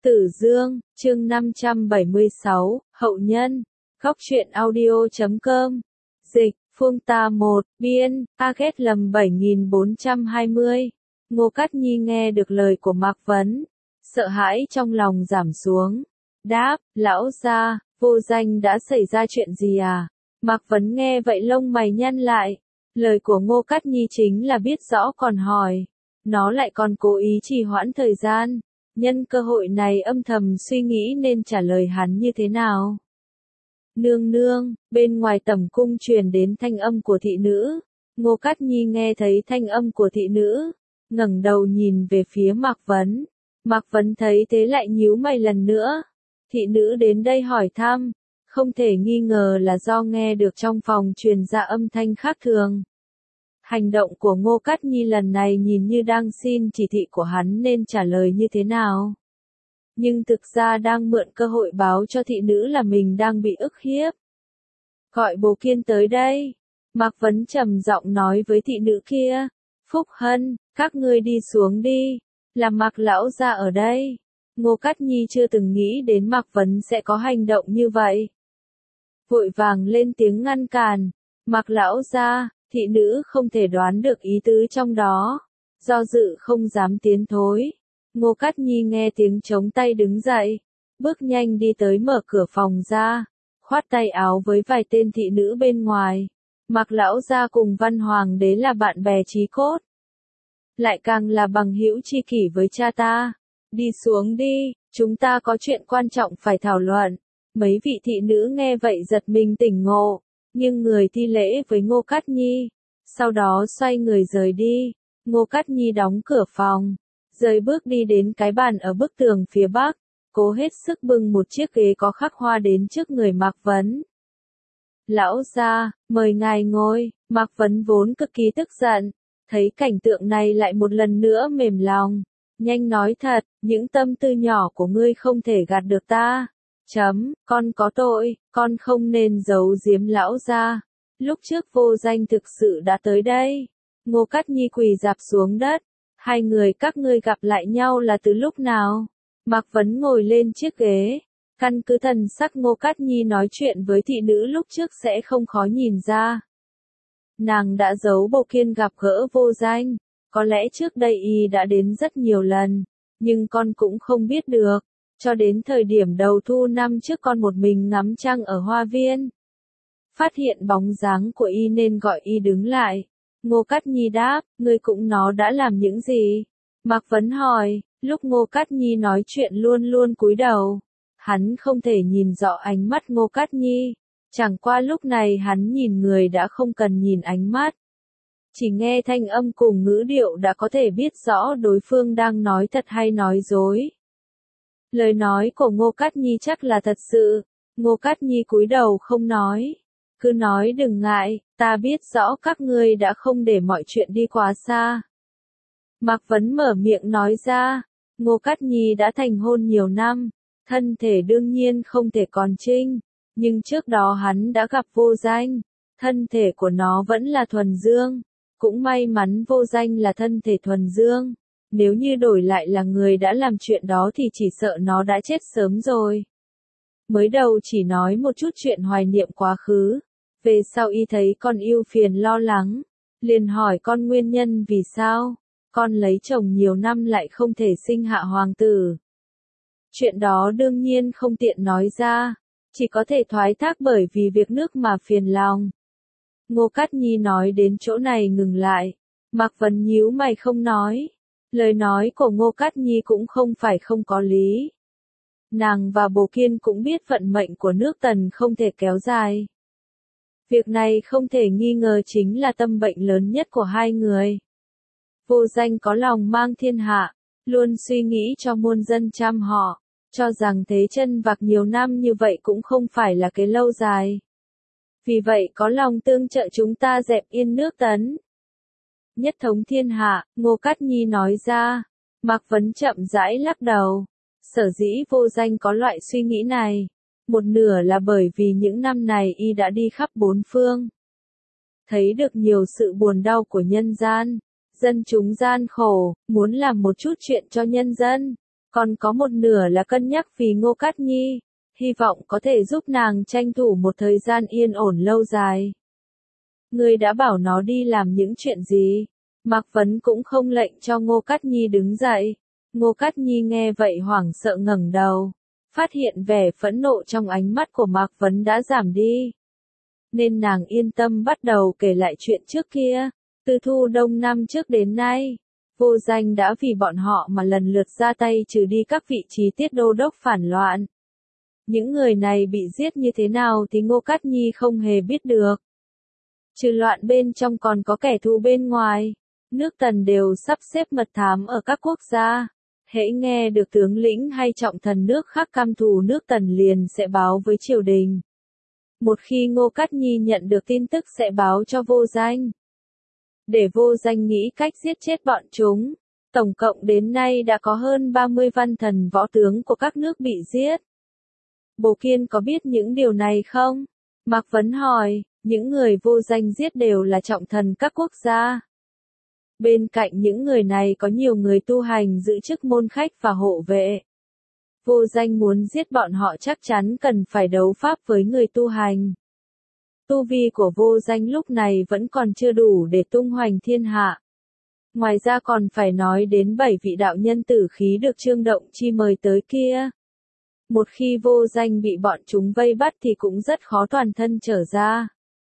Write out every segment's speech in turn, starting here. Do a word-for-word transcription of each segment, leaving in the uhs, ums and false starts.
Tử Dương, chương năm trăm bảy mươi sáu, Hậu Nhân, Góc truyện audio chấm com, Dịch, Phương Ta một, Biên, A Ghét Lầm bảy nghìn bốn trăm hai mươi. Ngô Cát Nhi nghe được lời của Mạc Vấn, sợ hãi trong lòng giảm xuống. Đáp, lão gia, vô danh đã xảy ra chuyện gì à? Mạc Vấn nghe vậy lông mày nhăn lại. Lời của Ngô Cát Nhi chính là biết rõ còn hỏi. Nó lại còn cố ý trì hoãn thời gian. Nhân cơ hội này âm thầm suy nghĩ nên trả lời hắn như thế nào. Nương nương, bên ngoài tẩm cung truyền đến thanh âm của thị nữ. Ngô Cát Nhi nghe thấy thanh âm của thị nữ, ngẩng đầu nhìn về phía Mạc Vấn. Mạc Vấn thấy thế lại nhíu mày lần nữa. Thị nữ đến đây hỏi thăm, không thể nghi ngờ là do nghe được trong phòng truyền ra âm thanh khác thường. Hành động của Ngô Cát Nhi lần này nhìn như đang xin chỉ thị của hắn nên trả lời như thế nào. Nhưng thực ra đang mượn cơ hội báo cho thị nữ là mình đang bị ức hiếp. Gọi Bồ Kiên tới đây. Mạc Vấn trầm giọng nói với thị nữ kia. Phúc Hân, các ngươi đi xuống đi. Làm Mạc lão gia ở đây. Ngô Cát Nhi chưa từng nghĩ đến Mạc Vấn sẽ có hành động như vậy. Vội vàng lên tiếng ngăn cản. Mạc lão gia. Thị nữ không thể đoán được ý tứ trong đó, do dự không dám tiến thối. Ngô Cát Nhi nghe tiếng chống tay đứng dậy, bước nhanh đi tới mở cửa phòng ra, khoát tay áo với vài tên thị nữ bên ngoài. Mạc lão gia cùng Văn Hoàng đế là bạn bè chí cốt, lại càng là bằng hữu tri kỷ với cha ta. Đi xuống đi, chúng ta có chuyện quan trọng phải thảo luận. Mấy vị thị nữ nghe vậy giật mình tỉnh ngộ. Nhưng người thi lễ với Ngô Cát Nhi, sau đó xoay người rời đi. Ngô Cát Nhi đóng cửa phòng, rời bước đi đến cái bàn ở bức tường phía bắc, cố hết sức bưng một chiếc ghế có khắc hoa đến trước người Mạc Vấn. Lão gia, mời ngài ngồi. Mạc Vấn vốn cực kỳ tức giận, thấy cảnh tượng này lại một lần nữa mềm lòng. Nhanh nói thật, những tâm tư nhỏ của ngươi không thể gạt được ta. Chấm, con có tội, con không nên giấu giếm lão gia. Lúc trước vô danh thực sự đã tới đây. Ngô Cát Nhi quỳ rạp xuống đất. Hai người các ngươi gặp lại nhau là từ lúc nào? Mạc Vấn ngồi lên chiếc ghế. Căn cứ thần sắc Ngô Cát Nhi nói chuyện với thị nữ lúc trước sẽ không khó nhìn ra. Nàng đã giấu Bồ Kiên gặp gỡ vô danh. Có lẽ trước đây y đã đến rất nhiều lần, nhưng con cũng không biết được. Cho đến thời điểm đầu thu năm trước con một mình ngắm trăng ở hoa viên. Phát hiện bóng dáng của y nên gọi y đứng lại. Ngô Cát Nhi đáp, ngươi cũng nó đã làm những gì? Mạc Vấn hỏi, lúc Ngô Cát Nhi nói chuyện luôn luôn cúi đầu. Hắn không thể nhìn rõ ánh mắt Ngô Cát Nhi. Chẳng qua lúc này hắn nhìn người đã không cần nhìn ánh mắt. Chỉ nghe thanh âm cùng ngữ điệu đã có thể biết rõ đối phương đang nói thật hay nói dối. Lời nói của Ngô Cát Nhi chắc là thật sự. Ngô Cát Nhi cúi đầu không nói. Cứ nói đừng ngại, ta biết rõ các ngươi đã không để mọi chuyện đi quá xa. Mạc Vấn mở miệng nói ra. Ngô Cát Nhi đã thành hôn nhiều năm, thân thể đương nhiên không thể còn trinh. Nhưng trước đó hắn đã gặp vô danh, thân thể của nó vẫn là thuần dương. Cũng may mắn vô danh là thân thể thuần dương. Nếu như đổi lại là người đã làm chuyện đó thì chỉ sợ nó đã chết sớm rồi. Mới đầu chỉ nói một chút chuyện hoài niệm quá khứ. Về sau y thấy con ưu phiền lo lắng. Liền hỏi con nguyên nhân vì sao. Con lấy chồng nhiều năm lại không thể sinh hạ hoàng tử. Chuyện đó đương nhiên không tiện nói ra. Chỉ có thể thoái thác bởi vì việc nước mà phiền lòng. Ngô Cát Nhi nói đến chỗ này ngừng lại. Mạc Vấn nhíu mày không nói. Lời nói của Ngô Cát Nhi cũng không phải không có lý. Nàng và Bồ Kiên cũng biết vận mệnh của nước Tần không thể kéo dài. Việc này không thể nghi ngờ chính là tâm bệnh lớn nhất của hai người. Vô danh có lòng mang thiên hạ, luôn suy nghĩ cho muôn dân chăm họ, cho rằng thế chân vạc nhiều năm như vậy cũng không phải là cái lâu dài. Vì vậy có lòng tương trợ chúng ta dẹp yên nước Tấn. Nhất thống thiên hạ, Ngô Cát Nhi nói ra. Mạc Vấn chậm rãi lắc đầu. Sở dĩ vô danh có loại suy nghĩ này. Một nửa là bởi vì những năm này y đã đi khắp bốn phương. Thấy được nhiều sự buồn đau của nhân gian. Dân chúng gian khổ, muốn làm một chút chuyện cho nhân dân. Còn có một nửa là cân nhắc vì Ngô Cát Nhi, hy vọng có thể giúp nàng tranh thủ một thời gian yên ổn lâu dài. Ngươi đã bảo nó đi làm những chuyện gì? Mạc Vấn cũng không lệnh cho Ngô Cát Nhi đứng dậy. Ngô Cát Nhi nghe vậy hoảng sợ ngẩng đầu, phát hiện vẻ phẫn nộ trong ánh mắt của Mạc Vấn đã giảm đi. Nên nàng yên tâm bắt đầu kể lại chuyện trước kia. Từ thu đông năm trước đến nay, Vô Danh đã vì bọn họ mà lần lượt ra tay trừ đi các vị trí tiết đô đốc phản loạn. Những người này bị giết như thế nào thì Ngô Cát Nhi không hề biết được. Trừ loạn bên trong còn có kẻ thù bên ngoài. Nước Tần đều sắp xếp mật thám ở các quốc gia. Hễ nghe được tướng lĩnh hay trọng thần nước khác căm thù nước Tần liền sẽ báo với triều đình. Một khi Ngô Cát Nhi nhận được tin tức sẽ báo cho Vô Danh. Để Vô Danh nghĩ cách giết chết bọn chúng. Tổng cộng đến nay đã có hơn ba mươi văn thần võ tướng của các nước bị giết. Bồ Kiên có biết những điều này không? Mạc Vấn hỏi, những người Vô Danh giết đều là trọng thần các quốc gia. Bên cạnh những người này có nhiều người tu hành giữ chức môn khách và hộ vệ. Vô Danh muốn giết bọn họ chắc chắn cần phải đấu pháp với người tu hành. Tu vi của Vô Danh lúc này vẫn còn chưa đủ để tung hoành thiên hạ. Ngoài ra còn phải nói đến bảy vị đạo nhân tử khí được Trương Động Chi mời tới kia. Một khi Vô Danh bị bọn chúng vây bắt thì cũng rất khó toàn thân trở ra.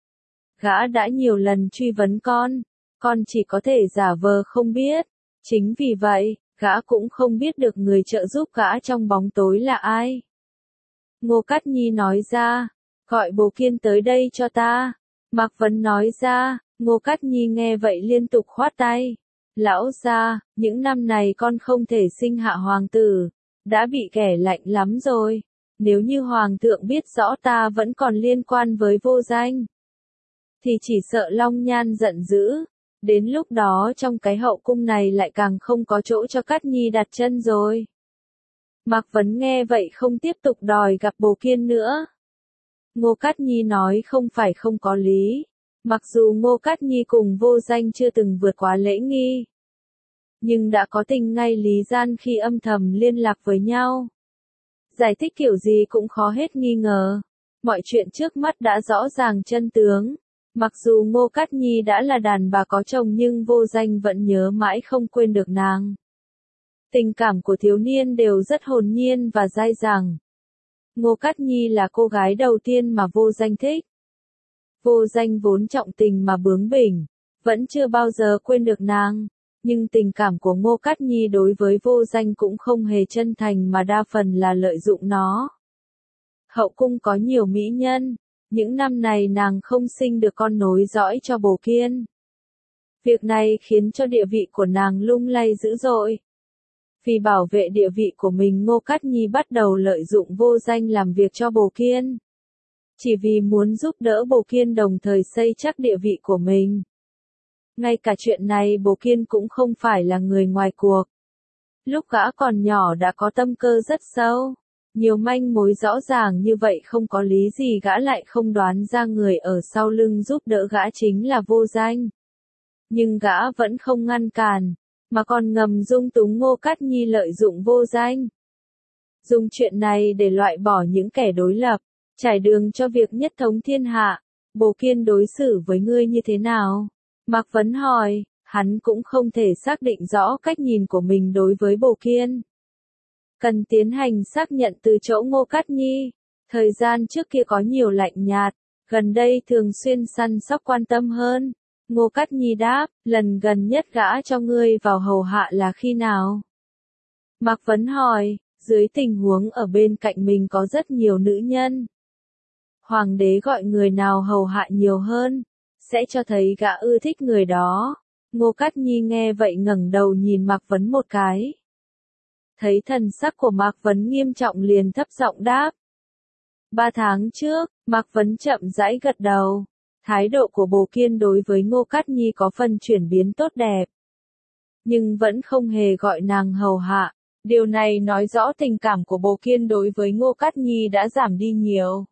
Gã đã nhiều lần truy vấn con, con chỉ có thể giả vờ không biết. Chính vì vậy, gã cũng không biết được người trợ giúp gã trong bóng tối là ai. Ngô Cát Nhi nói ra, gọi Bồ Kiên tới đây cho ta. Mạc Vấn nói ra, Ngô Cát Nhi nghe vậy liên tục khoát tay. Lão gia, những năm này con không thể sinh hạ hoàng tử, đã bị kẻ lạnh lắm rồi. Nếu như hoàng thượng biết rõ ta vẫn còn liên quan với Vô Danh, thì chỉ sợ Long Nhan giận dữ. Đến lúc đó trong cái hậu cung này lại càng không có chỗ cho Cát Nhi đặt chân rồi. Mạc Vấn nghe vậy không tiếp tục đòi gặp Bồ Kiên nữa. Ngô Cát Nhi nói không phải không có lý. Mặc dù Ngô Cát Nhi cùng Vô Danh chưa từng vượt quá lễ nghi, nhưng đã có tình ngay lý gian khi âm thầm liên lạc với nhau. Giải thích kiểu gì cũng khó hết nghi ngờ. Mọi chuyện trước mắt đã rõ ràng chân tướng. Mặc dù Ngô Cát Nhi đã là đàn bà có chồng nhưng Vô Danh vẫn nhớ mãi không quên được nàng. Tình cảm của thiếu niên đều rất hồn nhiên và dai dẳng. Ngô Cát Nhi là cô gái đầu tiên mà Vô Danh thích. Vô Danh vốn trọng tình mà bướng bỉnh, vẫn chưa bao giờ quên được nàng. Nhưng tình cảm của Ngô Cát Nhi đối với Vô Danh cũng không hề chân thành mà đa phần là lợi dụng nó. Hậu cung có nhiều mỹ nhân. Những năm này nàng không sinh được con nối dõi cho Bồ Kiên. Việc này khiến cho địa vị của nàng lung lay dữ dội. Vì bảo vệ địa vị của mình Ngô Cát Nhi bắt đầu lợi dụng Vô Danh làm việc cho Bồ Kiên. Chỉ vì muốn giúp đỡ Bồ Kiên đồng thời xây chắc địa vị của mình. Ngay cả chuyện này Bồ Kiên cũng không phải là người ngoài cuộc. Lúc gã còn nhỏ đã có tâm cơ rất sâu. Nhiều manh mối rõ ràng như vậy không có lý gì gã lại không đoán ra người ở sau lưng giúp đỡ gã chính là Vô Danh. Nhưng gã vẫn không ngăn cản, mà còn ngầm dung túng Ngô Cát Nhi lợi dụng Vô Danh. Dùng chuyện này để loại bỏ những kẻ đối lập, trải đường cho việc nhất thống thiên hạ. Bồ Kiên đối xử với ngươi như thế nào? Mạc Vấn hỏi, hắn cũng không thể xác định rõ cách nhìn của mình đối với Bồ Kiên. Cần tiến hành xác nhận từ chỗ Ngô Cát Nhi. Thời gian trước kia có nhiều lạnh nhạt, gần đây thường xuyên săn sóc quan tâm hơn. Ngô Cát Nhi đáp, lần gần nhất gã cho ngươi vào hầu hạ là khi nào? Mạc Vấn hỏi, dưới tình huống ở bên cạnh mình có rất nhiều nữ nhân. Hoàng đế gọi người nào hầu hạ nhiều hơn, sẽ cho thấy gã ưa thích người đó. Ngô Cát Nhi nghe vậy ngẩng đầu nhìn Mạc Vấn một cái. Thấy thần sắc của Mạc Vấn nghiêm trọng liền thấp giọng đáp. Ba tháng trước, Mạc Vấn chậm rãi gật đầu. Thái độ của Bồ Kiên đối với Ngô Cát Nhi có phần chuyển biến tốt đẹp. Nhưng vẫn không hề gọi nàng hầu hạ. Điều này nói rõ tình cảm của Bồ Kiên đối với Ngô Cát Nhi đã giảm đi nhiều.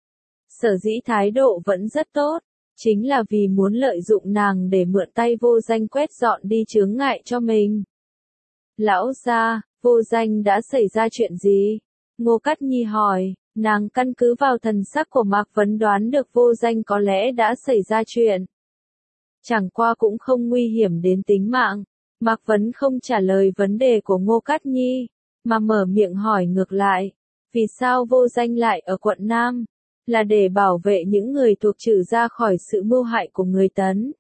Sở dĩ thái độ vẫn rất tốt, chính là vì muốn lợi dụng nàng để mượn tay Vô Danh quét dọn đi chướng ngại cho mình. Lão gia, Vô Danh đã xảy ra chuyện gì? Ngô Cát Nhi hỏi, nàng căn cứ vào thần sắc của Mạc Vấn đoán được Vô Danh có lẽ đã xảy ra chuyện. Chẳng qua cũng không nguy hiểm đến tính mạng. Mạc Vấn không trả lời vấn đề của Ngô Cát Nhi, mà mở miệng hỏi ngược lại, vì sao Vô Danh lại ở quận Nam? Là để bảo vệ những người thuộc Trử ra khỏi sự mưu hại của người Tấn.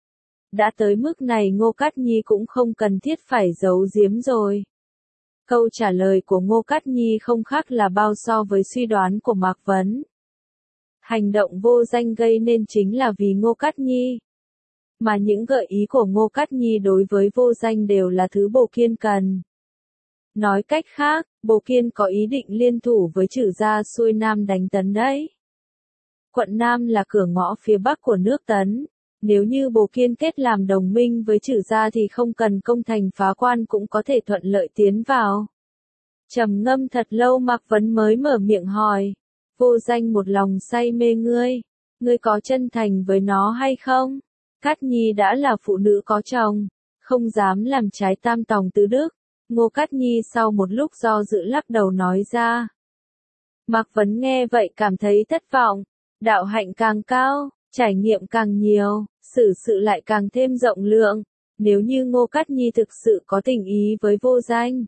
Đã tới mức này Ngô Cát Nhi cũng không cần thiết phải giấu giếm rồi. Câu trả lời của Ngô Cát Nhi không khác là bao so với suy đoán của Mạc Vấn. Hành động Vô Danh gây nên chính là vì Ngô Cát Nhi. Mà những gợi ý của Ngô Cát Nhi đối với Vô Danh đều là thứ Bồ Kiên cần. Nói cách khác, Bồ Kiên có ý định liên thủ với Trử gia xuôi Nam đánh Tấn đấy. Quận Nam là cửa ngõ phía Bắc của nước Tấn. Nếu như Bồ Kiên kết làm đồng minh với Trử gia thì không cần công thành phá quan cũng có thể thuận lợi tiến vào. Trầm ngâm thật lâu Mạc Vấn mới mở miệng hỏi. Vô Danh một lòng say mê ngươi. Ngươi có chân thành với nó hay không? Cát Nhi đã là phụ nữ có chồng, không dám làm trái tam tòng tứ đức. Ngô Cát Nhi sau một lúc do dự lắc đầu nói ra. Mạc Vấn nghe vậy cảm thấy thất vọng. Đạo hạnh càng cao, trải nghiệm càng nhiều, xử sự lại càng thêm rộng lượng. Nếu như Ngô Cát Nhi thực sự có tình ý với Vô Danh,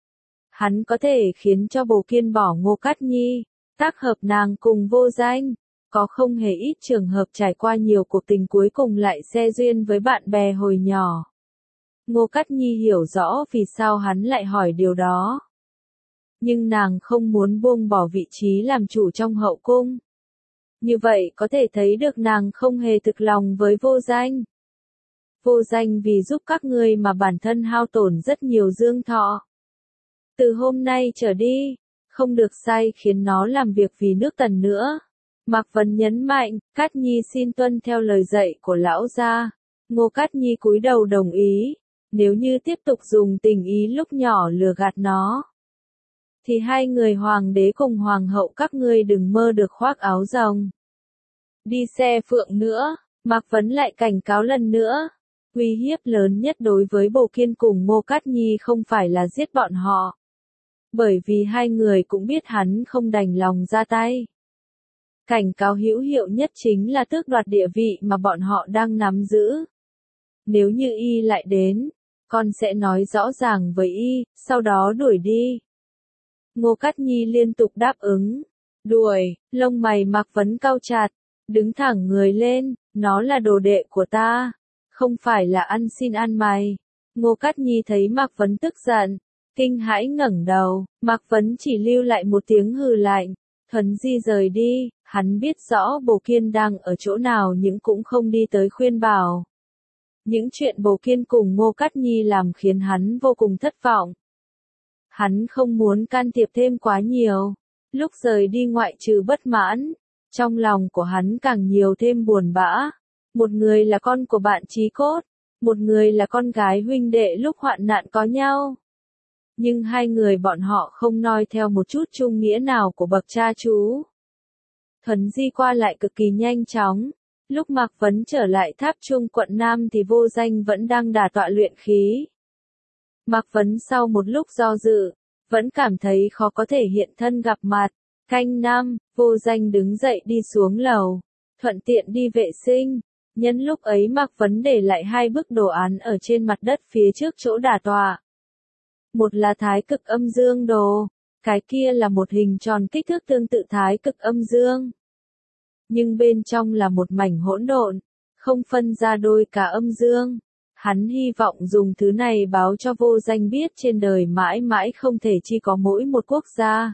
hắn có thể khiến cho Bồ Kiên bỏ Ngô Cát Nhi, tác hợp nàng cùng Vô Danh. Có không hề ít trường hợp trải qua nhiều cuộc tình cuối cùng lại xe duyên với bạn bè hồi nhỏ. Ngô Cát Nhi hiểu rõ vì sao hắn lại hỏi điều đó. Nhưng nàng không muốn buông bỏ vị trí làm chủ trong hậu cung. Như vậy có thể thấy được nàng không hề thực lòng với Vô Danh. Vô Danh vì giúp các ngươi mà bản thân hao tổn rất nhiều dương thọ. Từ hôm nay trở đi, không được sai khiến nó làm việc vì nước Tần nữa. Mạc Vấn nhấn mạnh, Cát Nhi xin tuân theo lời dạy của lão gia. Ngô Cát Nhi cúi đầu đồng ý. Nếu như tiếp tục dùng tình ý lúc nhỏ lừa gạt nó, thì hai người hoàng đế cùng hoàng hậu các ngươi đừng mơ được khoác áo rồng. Đi xe phượng nữa, Mạc Vấn lại cảnh cáo lần nữa. Uy hiếp lớn nhất đối với Bồ Kiên cùng Ngô Cát Nhi không phải là giết bọn họ. Bởi vì hai người cũng biết hắn không đành lòng ra tay. Cảnh cáo hữu hiệu nhất chính là tước đoạt địa vị mà bọn họ đang nắm giữ. Nếu như y lại đến, con sẽ nói rõ ràng với y, sau đó đuổi đi. Ngô Cát Nhi liên tục đáp ứng. Đuổi, lông mày Mạc Vấn cau chặt, đứng thẳng người lên, nó là đồ đệ của ta, không phải là ăn xin ăn mày. Ngô Cát Nhi thấy Mạc Vấn tức giận, kinh hãi ngẩng đầu, Mạc Vấn chỉ lưu lại một tiếng hừ lạnh. Thuấn Di rời đi, hắn biết rõ Bồ Kiên đang ở chỗ nào nhưng cũng không đi tới khuyên bảo. Những chuyện Bồ Kiên cùng Ngô Cát Nhi làm khiến hắn vô cùng thất vọng. Hắn không muốn can thiệp thêm quá nhiều. Lúc rời đi ngoại trừ bất mãn, trong lòng của hắn càng nhiều thêm buồn bã. Một người là con của bạn chí cốt, một người là con gái huynh đệ lúc hoạn nạn có nhau. Nhưng hai người bọn họ không noi theo một chút chung nghĩa nào của bậc cha chú. Thuấn Di qua lại cực kỳ nhanh chóng. Lúc Mạc Vấn trở lại tháp Trung quận Nam thì Vô Danh vẫn đang đả tọa luyện khí. Mạc Vấn sau một lúc do dự, vẫn cảm thấy khó có thể hiện thân gặp mặt. Canh năm, Vô Danh đứng dậy đi xuống lầu, thuận tiện đi vệ sinh. Nhân lúc ấy Mạc Vấn để lại hai bức đồ án ở trên mặt đất phía trước chỗ đả tọa. Một là thái cực âm dương đồ, cái kia là một hình tròn kích thước tương tự thái cực âm dương. Nhưng bên trong là một mảnh hỗn độn, không phân ra đôi cả âm dương. Hắn hy vọng dùng thứ này báo cho Vô Danh biết trên đời mãi mãi không thể chỉ có mỗi một quốc gia.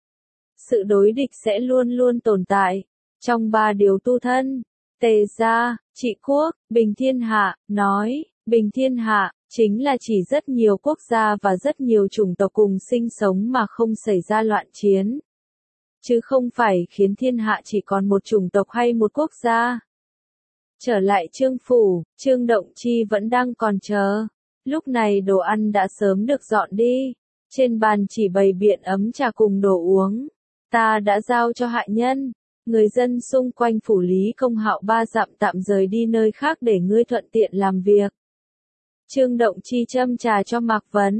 Sự đối địch sẽ luôn luôn tồn tại. Trong ba điều tu thân, Tề gia, trị quốc, bình thiên hạ, nói, bình thiên hạ, chính là chỉ rất nhiều quốc gia và rất nhiều chủng tộc cùng sinh sống mà không xảy ra loạn chiến. Chứ không phải khiến thiên hạ chỉ còn một chủng tộc hay một quốc gia. Trở lại Trương phủ, Trương Động Chi vẫn đang còn chờ. Lúc này đồ ăn đã sớm được dọn đi. Trên bàn chỉ bày biện ấm trà cùng đồ uống. Ta đã giao cho hạ nhân. Người dân xung quanh phủ Lý Công Hạo ba dặm tạm rời đi nơi khác để ngươi thuận tiện làm việc. Trương Động Chi châm trà cho Mạc Vấn.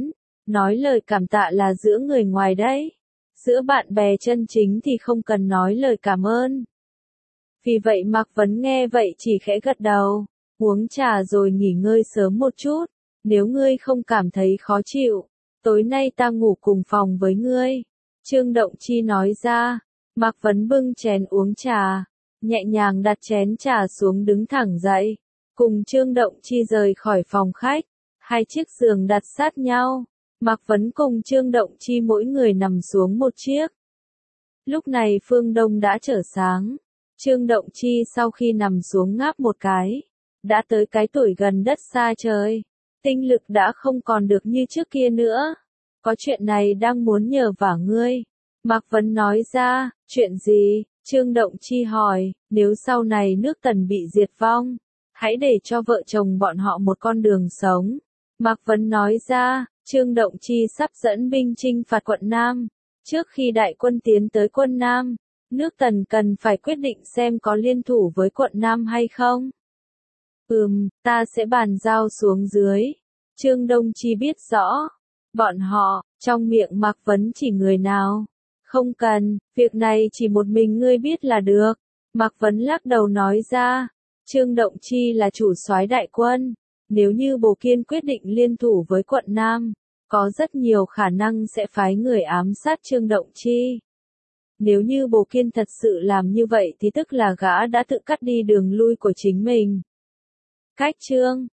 Nói lời cảm tạ là giữa người ngoài đấy. Giữa bạn bè chân chính thì không cần nói lời cảm ơn. Vì vậy Mạc Vấn nghe vậy chỉ khẽ gật đầu. Uống trà rồi nghỉ ngơi sớm một chút. Nếu ngươi không cảm thấy khó chịu, tối nay ta ngủ cùng phòng với ngươi. Trương Động Chi nói ra. Mạc Vấn bưng chén uống trà, nhẹ nhàng đặt chén trà xuống đứng thẳng dậy. Cùng Trương Động Chi rời khỏi phòng khách. Hai chiếc giường đặt sát nhau. Mạc Vấn cùng Trương Động Chi mỗi người nằm xuống một chiếc. Lúc này phương đông đã trở sáng. Trương Động Chi sau khi nằm xuống ngáp một cái, đã tới cái tuổi gần đất xa trời. Tinh lực đã không còn được như trước kia nữa. Có chuyện này đang muốn nhờ vả ngươi. Mạc Vấn nói ra. Chuyện gì? Trương Động Chi hỏi. Nếu sau này nước Tần bị diệt vong, hãy để cho vợ chồng bọn họ một con đường sống. Mạc Vấn nói ra. Trương Động Chi sắp dẫn binh chinh phạt quận Nam. Trước khi đại quân tiến tới quân Nam, nước Tần cần phải quyết định xem có liên thủ với quận Nam hay không. Ừm, ta sẽ bàn giao xuống dưới. Trương Đông Chi biết rõ. Bọn họ, trong miệng Mạc Vấn chỉ người nào? Không cần, việc này chỉ một mình ngươi biết là được. Mạc Vấn lắc đầu nói ra. Trương Động Chi là chủ soái đại quân. Nếu như Bồ Kiên quyết định liên thủ với quận Nam, có rất nhiều khả năng sẽ phái người ám sát Trương Động Chi. Nếu như Bồ Kiên thật sự làm như vậy thì tức là gã đã tự cắt đi đường lui của chính mình. Cách Trương